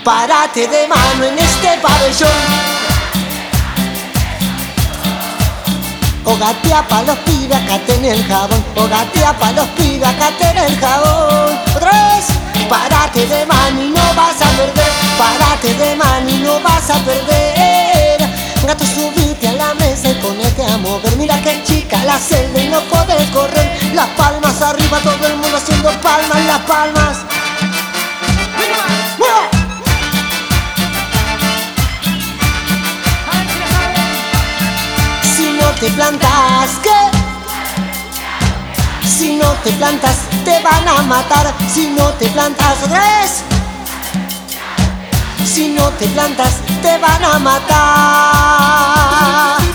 Párate de mano en este pabellón. O gatea pa' los pibes, acá tenés el jabón. O gatea pa' los pibes, acá tenés el jabón. Otra vez. Párate de mano y no vas a perder. Párate de mano y no vas a perder. Gato, subite a la mesa y ponete a mover. Mira que chica la celda y no podés correr. Las palmas arriba, todo el mundo haciendo palmas, las palmas. Si no te plantas, ¿qué? Si no te plantas, te van a matar. Si no te plantas, otra vez. Si no te plantas, te van a matar.